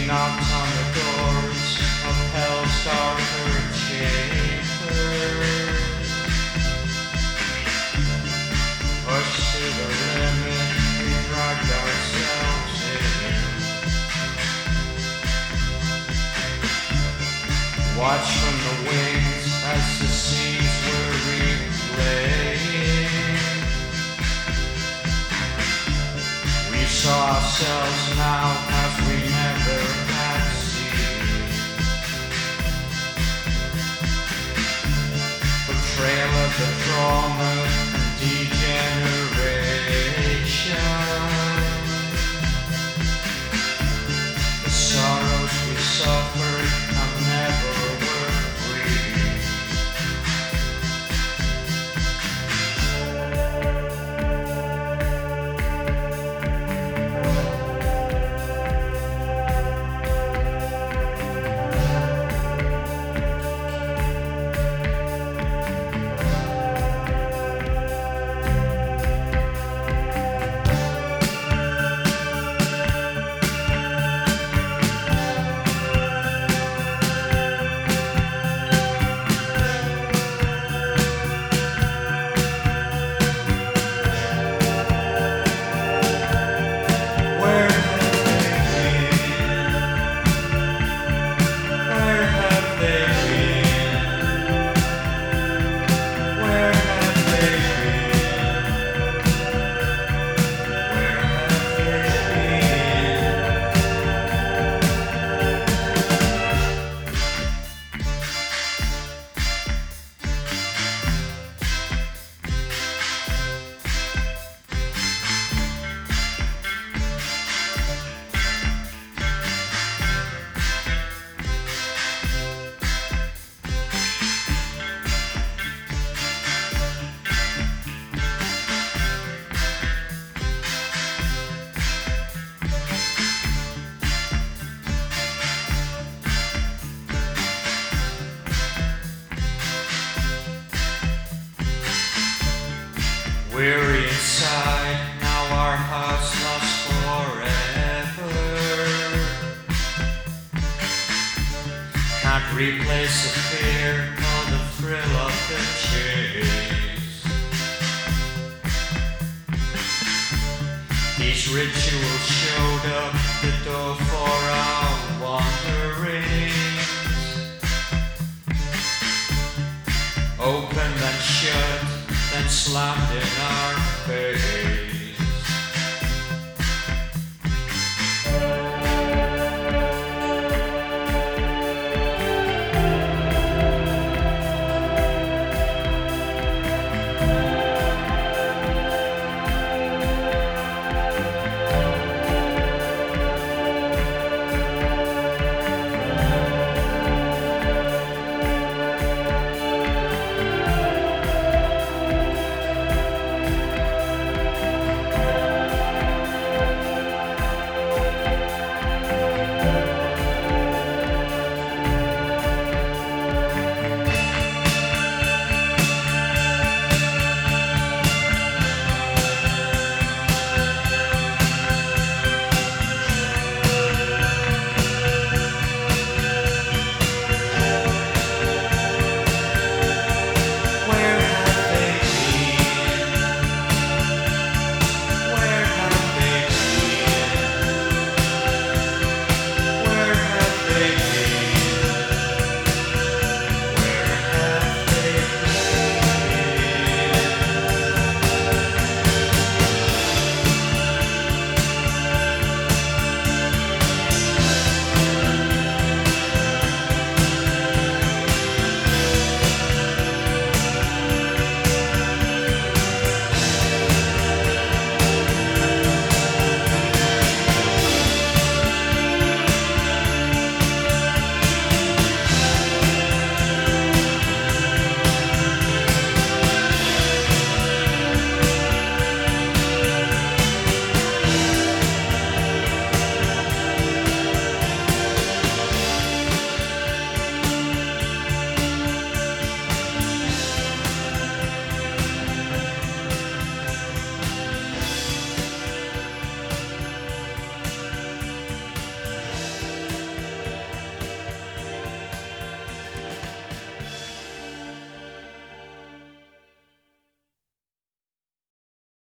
knocked on the doors of hell's darker chambers. Pushed to the limit, we dragged ourselves in. Watch from the wings as the scenes were replaying. We saw ourselves now as we never had seen. Portrayal of the trauma and degeneration. The sorrows we suffered have never were free. Weary inside, now our hearts lost forever. Can't replace the fear or the thrill of the chase. These rituals showed up the door for our wanderings. Opened and shut, then slammed in our face.